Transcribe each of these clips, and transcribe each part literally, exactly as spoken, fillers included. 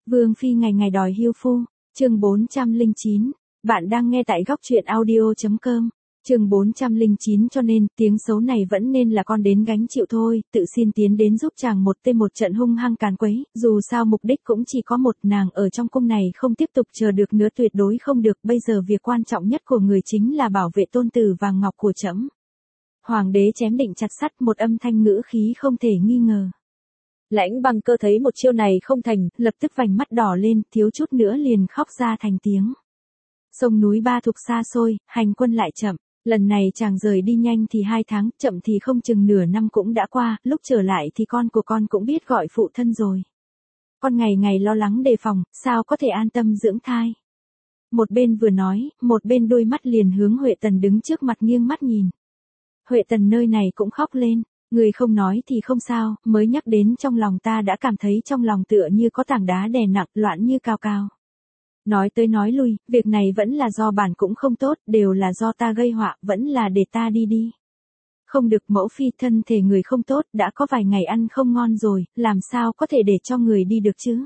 Vương phi ngày ngày đòi hưu phu, chương bốn trăm lẻ chín, bạn đang nghe tại góc truyện audio chấm com, chương bốn trăm lẻ chín cho nên tiếng xấu này vẫn nên là con đến gánh chịu thôi, tự xin tiến đến giúp chàng một tên một trận hung hăng càn quấy, dù sao mục đích cũng chỉ có một, nàng ở trong cung này không tiếp tục chờ được nữa, tuyệt đối không được, bây giờ việc quan trọng nhất của người chính là bảo vệ tôn tử vàng ngọc của trẫm. Hoàng đế chém định chặt sắt, một âm thanh ngữ khí không thể nghi ngờ. Lãnh Băng Cơ thấy một chiêu này không thành, lập tức vành mắt đỏ lên, thiếu chút nữa liền khóc ra thành tiếng. Sông núi Ba Thục xa xôi, hành quân lại chậm, lần này chàng rời đi nhanh thì hai tháng, chậm thì không chừng nửa năm cũng đã qua, lúc trở lại thì con của con cũng biết gọi phụ thân rồi. Con ngày ngày lo lắng đề phòng, sao có thể an tâm dưỡng thai. Một bên vừa nói, một bên đôi mắt liền hướng Huệ Tần đứng trước mặt nghiêng mắt nhìn. Huệ Tần nơi này cũng khóc lên. Người không nói thì không sao, mới nhắc đến trong lòng ta đã cảm thấy trong lòng tựa như có tảng đá đè nặng, loạn như cao cao. Nói tới nói lui, việc này vẫn là do bản cũng không tốt, đều là do ta gây họa, vẫn là để ta đi đi. Không được, mẫu phi, thân thể người không tốt, đã có vài ngày ăn không ngon rồi, làm sao có thể để cho người đi được chứ?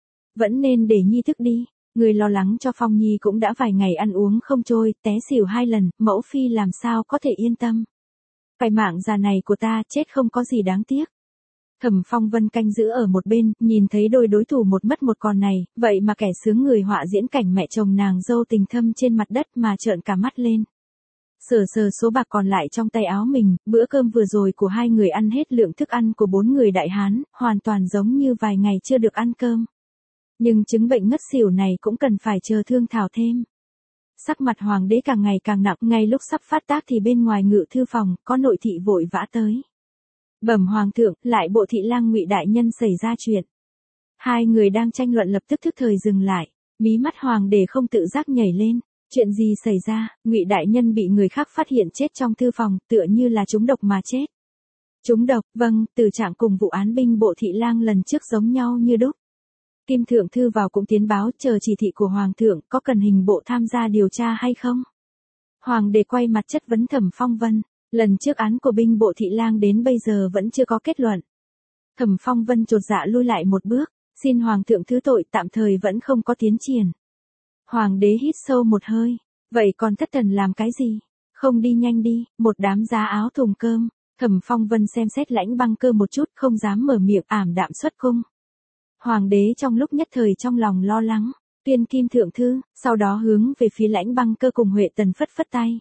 Vẫn nên để nhi thức đi, người lo lắng cho Phong Nhi cũng đã vài ngày ăn uống không trôi, té xỉu hai lần, mẫu phi làm sao có thể yên tâm. Cái mạng già này của ta chết không có gì đáng tiếc. Thẩm Phong Vân canh giữ ở một bên, nhìn thấy đôi đối thủ một mất một còn này, vậy mà kẻ sướng người họa diễn cảnh mẹ chồng nàng dâu tình thâm trên mặt đất mà trợn cả mắt lên. Sờ sờ số bạc còn lại trong tay áo mình, bữa cơm vừa rồi của hai người ăn hết lượng thức ăn của bốn người đại hán, hoàn toàn giống như vài ngày chưa được ăn cơm. Nhưng chứng bệnh ngất xỉu này cũng cần phải chờ thương thảo thêm. Sắc mặt hoàng đế càng ngày càng nặng, ngay lúc sắp phát tác thì bên ngoài ngự thư phòng, có nội thị vội vã tới. Bẩm hoàng thượng, lại bộ thị lang Ngụy đại nhân xảy ra chuyện. Hai người đang tranh luận lập tức thức thời dừng lại, mí mắt hoàng đế không tự giác nhảy lên. Chuyện gì xảy ra? Ngụy đại nhân bị người khác phát hiện chết trong thư phòng, tựa như là trúng độc mà chết. Trúng độc? Vâng, từ trạng cùng vụ án binh bộ thị lang lần trước giống nhau như đúc. Kim thượng thư vào cũng tiến báo, chờ chỉ thị của hoàng thượng, có cần hình bộ tham gia điều tra hay không? Hoàng đế quay mặt chất vấn Thẩm Phong Vân, lần trước án của binh bộ thị lang đến bây giờ vẫn chưa có kết luận. Thẩm Phong Vân chột dạ lui lại một bước, xin hoàng thượng thứ tội, tạm thời vẫn không có tiến triển. Hoàng đế hít sâu một hơi, vậy còn thất thần làm cái gì? Không đi nhanh đi, một đám giá áo thùng cơm. Thẩm Phong Vân xem xét Lãnh Băng Cơ một chút, không dám mở miệng, ảm đạm xuất cung. Hoàng đế trong lúc nhất thời trong lòng lo lắng, tuyên Kim thượng thư, sau đó hướng về phía Lãnh Băng Cơ cùng Huệ Tần phất phất tay.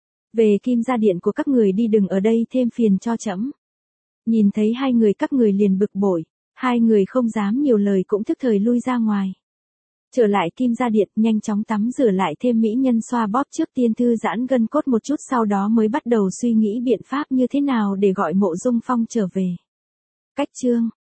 Về Kim gia điện của các người đi, đừng ở đây thêm phiền cho trẫm. Nhìn thấy hai người các người liền bực bội, hai người không dám nhiều lời cũng thức thời lui ra ngoài. Trở lại Kim gia điện, nhanh chóng tắm rửa lại thêm mỹ nhân xoa bóp trước tiên thư giãn gân cốt một chút, sau đó mới bắt đầu suy nghĩ biện pháp như thế nào để gọi Mộ Dung Phong trở về. Cách chương